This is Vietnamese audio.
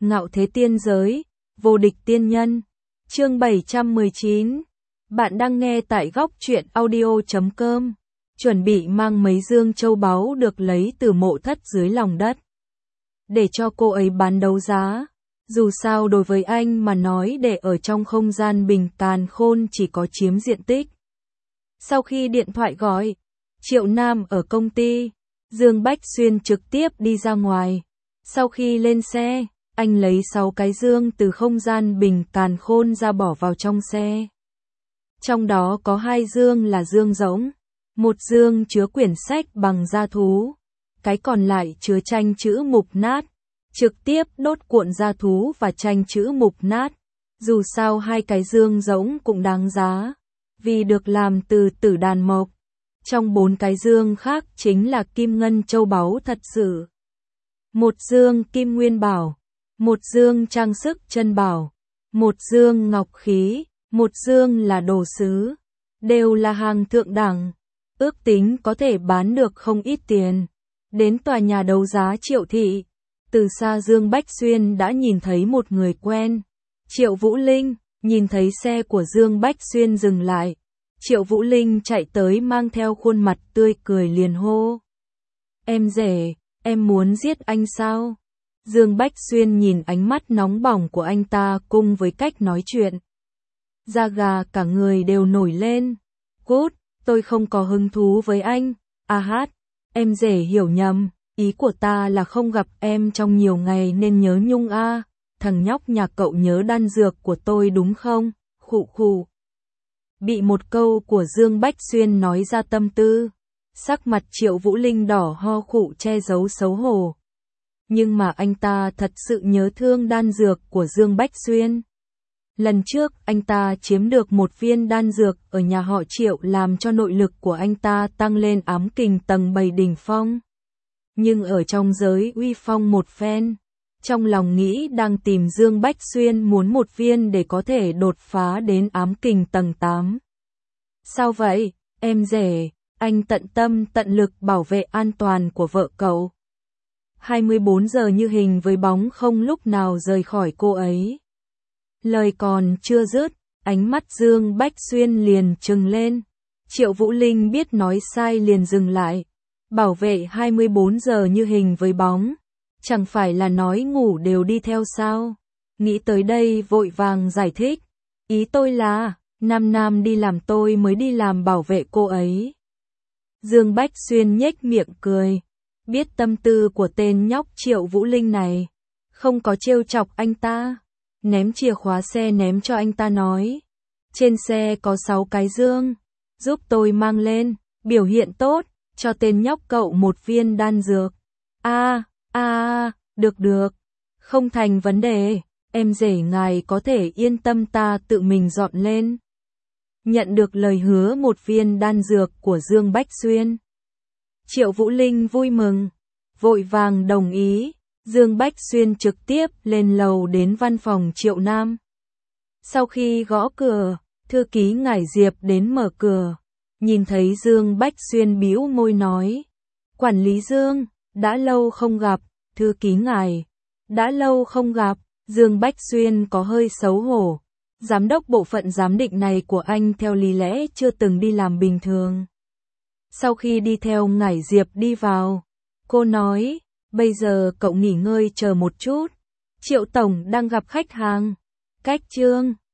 Ngạo thế tiên giới, vô địch tiên nhân. Chương 719. Bạn đang nghe tại góc truyện audio.com. Chuẩn bị mang mấy dương châu báu được lấy từ mộ thất dưới lòng đất để cho cô ấy bán đấu giá. Dù sao đối với anh mà nói, để ở trong không gian bình càn khôn chỉ có chiếm diện tích. Sau khi điện thoại gọi, Triệu Nam ở công ty, Dương Bách Xuyên trực tiếp đi ra ngoài. Sau khi lên xe, anh lấy 6 cái dương từ không gian bình càn khôn ra bỏ vào trong xe. Trong đó có 2 dương là dương rỗng, một dương chứa quyển sách bằng da thú, cái còn lại chứa tranh chữ mục nát. Trực tiếp đốt cuộn da thú và tranh chữ mục nát. Dù sao 2 cái dương rỗng cũng đáng giá, vì được làm từ tử đàn mộc. Trong 4 cái dương khác chính là kim ngân châu báu thật sự. Một dương kim nguyên bảo, một dương trang sức chân bảo, một dương ngọc khí, một dương là đồ sứ, đều là hàng thượng đẳng, ước tính có thể bán được không ít tiền. Đến tòa nhà đấu giá Triệu Thị, từ xa Dương Bách Xuyên đã nhìn thấy một người quen, Triệu Vũ Linh. Nhìn thấy xe của Dương Bách Xuyên dừng lại, Triệu Vũ Linh chạy tới mang theo khuôn mặt tươi cười liền hô: "Em rể, em muốn giết anh sao?" Dương Bách Xuyên nhìn ánh mắt nóng bỏng của anh ta cùng với cách nói chuyện, da gà cả người đều nổi lên. "Cút, tôi không có hứng thú với anh." "A hát, em rể hiểu nhầm, ý của ta là không gặp em trong nhiều ngày nên nhớ nhung a. Thằng nhóc nhà cậu nhớ đan dược của tôi đúng không?" Khụ khụ. Bị một câu của Dương Bách Xuyên nói ra tâm tư, sắc mặt Triệu Vũ Linh đỏ ho khụ che giấu xấu hổ. Nhưng mà anh ta thật sự nhớ thương đan dược của Dương Bách Xuyên. Lần trước anh ta chiếm được một viên đan dược ở nhà họ Triệu làm cho nội lực của anh ta tăng lên ám kình tầng 7 đỉnh phong. Nhưng ở trong giới uy phong một phen, trong lòng nghĩ đang tìm Dương Bách Xuyên muốn một viên để có thể đột phá đến ám kình tầng 8. "Sao vậy, em rể?" Anh tận tâm tận lực bảo vệ an toàn của vợ cậu. 24 giờ như hình với bóng không lúc nào rời khỏi cô ấy. Lời còn chưa dứt, ánh mắt Dương Bách Xuyên liền trừng lên. Triệu Vũ Linh biết nói sai liền dừng lại. Bảo vệ 24 giờ như hình với bóng, chẳng phải là nói ngủ đều đi theo sao? Nghĩ tới đây vội vàng giải thích. "Ý tôi là, Nam đi làm tôi mới đi làm bảo vệ cô ấy." Dương Bách Xuyên nhếch miệng cười. Biết tâm tư của tên nhóc Triệu Vũ Linh này, không có trêu chọc anh ta. Ném chìa khóa xe ném cho anh ta nói: "Trên xe có 6 cái dương, giúp tôi mang lên, biểu hiện tốt, cho tên nhóc cậu một viên đan dược." Được, không thành vấn đề, em rể ngài có thể yên tâm, ta tự mình dọn lên." Nhận được lời hứa một viên đan dược của Dương Bách Xuyên, Triệu Vũ Linh vui mừng, vội vàng đồng ý. Dương Bách Xuyên trực tiếp lên lầu đến văn phòng Triệu Nam. Sau khi gõ cửa, thư ký Ngải Diệp đến mở cửa. Nhìn thấy Dương Bách Xuyên bĩu môi nói: "Quản lý Dương, đã lâu không gặp." "Thư ký Ngải, đã lâu không gặp." Dương Bách Xuyên có hơi xấu hổ. Giám đốc bộ phận giám định này của anh theo lý lẽ chưa từng đi làm bình thường. Sau khi đi theo Ngải Diệp đi vào, cô nói: "Bây giờ cậu nghỉ ngơi chờ một chút, Triệu tổng đang gặp khách hàng." "Cách Trương."